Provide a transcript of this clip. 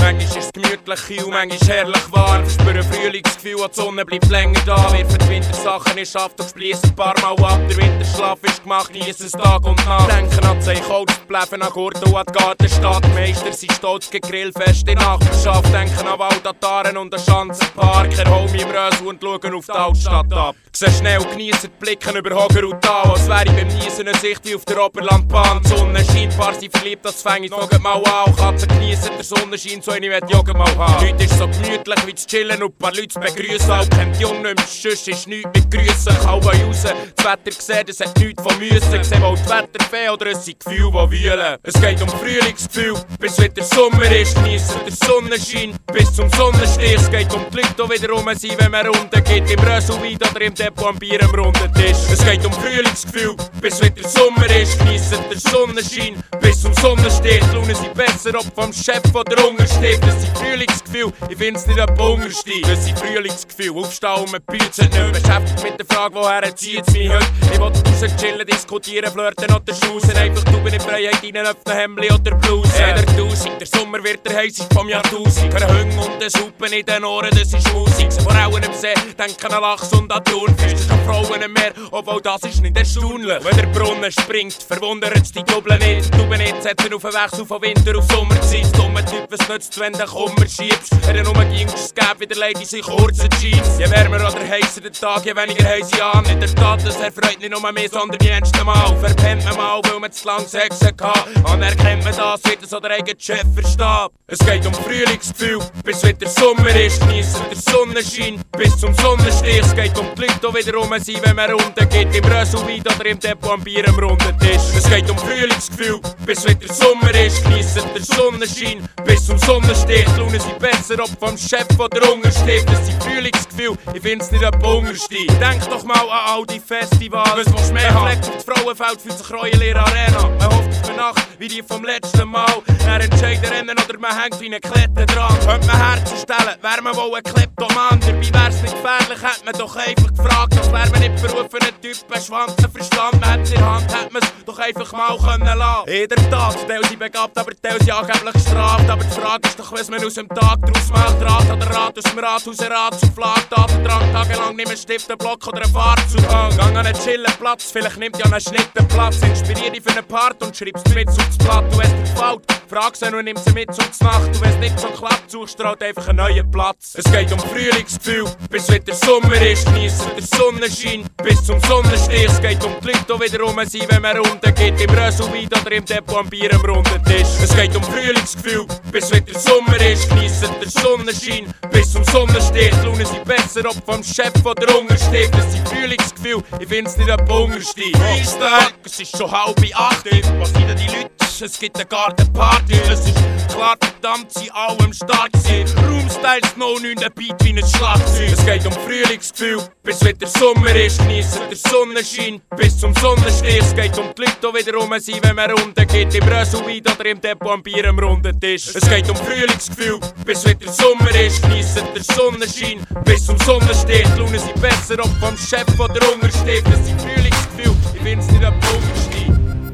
Manchmal ist es gemütlich kühl, manchmal herrlich warm. Verspüre Frühlingsgefühl und die Sonne bleibt länger da. Wirfen die Wintersachen in Schaft und spliessen ein paar Mal ab. Der Winterschlaf ist gemacht, geniessen es Tag und Nacht. Denken an die Holz, bleiben an Gurten und an die Gartenstadt. Die Meister sind stolz gegen Grillfest in Nachbarschaft. Denken an Waldataren und an Schanzenpark. Erhol mich im Rösel und schauen auf die Altstadt ab. Seh schnell und geniessen die Blicken über Hoger und Tal. Als wäre ich beim Niesen eine Sicht wie auf der Oberlandbahn. Die Sonne scheint, paar sind verliebt, das fäng ich noch mal an. Katzen geniessen den Sonnenschein, so eine will Joggen mal haben. Heute ist so gemütlich wie zu chillen und ein paar Leute zu begrüßen. Auch kennt die Jungen nicht mehr, sonst ist nichts mit Grüssen. Kaum raus, das Wetter sehen, das hat nichts von Müssen. Sehen wohl die Wetterfee oder es sind Gefühle, die wühlen. Es geht um Frühlingsgefühl, bis wieder Sommer ist. Geniessen den Sonnenschein bis zum Sonnenstich. Es geht um die Leute, die wieder rum sind, wenn man Runden geht. Im Rösselwein oder im Depot am Bier am runden Tisch. Es geht um Frühlingsgefühl, bis wieder Sommer ist. Geniessen den Sonnenschein bis zum Sonnenstich. Die Laune sind besser, ob vom Chef oder Unterstich. Das sind Frühlingsgefühl, ich find's nicht ein Bungerstein. Das sind Frühlingsgefühl, aufstehen und man büht sich nicht. Beschäftigt mit der Frage, woher zieht's mich heute? Ich will raus chillen, diskutieren, flirten oder schmusen. Einfach du in Freiheit rein, öffnen Hemdli oder Bluse. Jeder Tausend, der Sommer wird der heissig vom Jahrtausend. Hören Hüngen und den Suppen in den Ohren, das ist Musik. Sie Frauen im See, denken an Lachs und an Thunfisch. An Frauen im Meer, obwohl das ist nicht erstaunlich. Wenn der Brunnen springt, verwundert's die Doppel nicht. Du nicht setzen auf den Wechsel von Winter auf Sommerzeit. Dummer Typ, was nützt, wenn du Kummer schiebst? Er nur Gingst, es wieder Ladies in kurzen Jeans. Je wärmer oder heißer der Tag, je weniger heiß ich an. In der Tat, das erfreut nicht nur mehr, sondern die ernsten Mal. Verpennt man mal, weil man zu lang Sex hatte. Anerkennt man das, wird es oder eigenen Chef versteht. Es geht um Frühlingsgefühl, bis wieder Sommer ist. Geniessen den Sonnenschein bis zum Sonnenstich. Es geht um die Leute, die wieder rum sind, wenn man runter geht. Im Rösselwein oder im Depot am Bier am runden Tisch. Es geht um Frühlingsgefühl, bis wieder Sommer ist. Geniessen den Sonnenschein bis zum Sonnenstich. Die Laune sind besser, ob vom Chef oder Unterstich. Das sind Frühlingsgefühl, ich find's nicht ein Bungerstein. Denk doch mal an all die Festivals. Was willst du mehr haben? Fleck auf das Frauenfeld fühlt sich Reue in der Arena. Man hofft auf eine Nacht wie die vom letzten Mal. Er entscheidet rennen oder man hängt wie eine Klette dran. Könnte man Herzen stellen, wär man wohl ein Kleptoman. Dabei wär's nicht gefährlich, hätte man doch einfach gefragt. Als wär man nicht berufener Typ, ein Schwanzenverstand. Man hätte in der Hand, hätte man's doch einfach mal können lassen. In der Tat, Teil sind begabt, aber Teil sind angeblich gestraft. Aber die Frage ist doch, was man aus dem Tag draus macht. Rat oder Rat aus dem Rathaus, ein Rat zu Flag. Tatendrang, tagelang nicht mehr Stift, einen Block oder einen Fahrzeug. Gang an einen chillen Platz, vielleicht nimmt ja einen Schnitten Platz. Inspirier dich für einen Part und schreibst mit aufs Blatt. Du, es dir gefällt, frag sie und nimm sie mit zur Nacht. Du, wenn's nicht so klappt, suchst du halt einfach einen neuen Platz. Es geht um Frühlingsgefühl, bis wieder Sommer ist. Geniessen den Sonnenschein bis zum Sonnenstich. Es geht um die Leute, die wieder rum sind, wenn man runter geht. Im Rösselwein oder im Depot am Bier am runden Tisch. Es geht um Frühlingsgefühl, bis wieder Sommer ist. Geniessen den Sonnenschein bis zum Sonnenstich. Die Laune sind besser, ob vom Chef oder Unterstich. Das sind Frühlingsgefühl, ich find's nicht ein Bungerstein. Fuck, es ist schon 7:30. Was sind denn die Leute? Es gibt eine Gartenparty. Es ist klar, verdammt, sie alle am Start sind. Roomstyles, no 9 Beat wie ein Schlagzeug. Es geht um Frühlingsgefühl, bis wieder Sommer ist. Geniessen den Sonnenschein bis zum Sonnenstich. Es geht um die Leute, die wieder rum sind, wenn man runter geht. Im Rösselwein oder im Depot am Bier am runden Tisch. Es geht um Frühlingsgefühl, bis wieder Sommer ist. Geniessen den Sonnenschein bis zum Sonnenstich. Die Laune sind besser, ob vom Chef oder Unterstich. Das sind Frühlingsgefühl, ich find's nicht ein Bungerstein.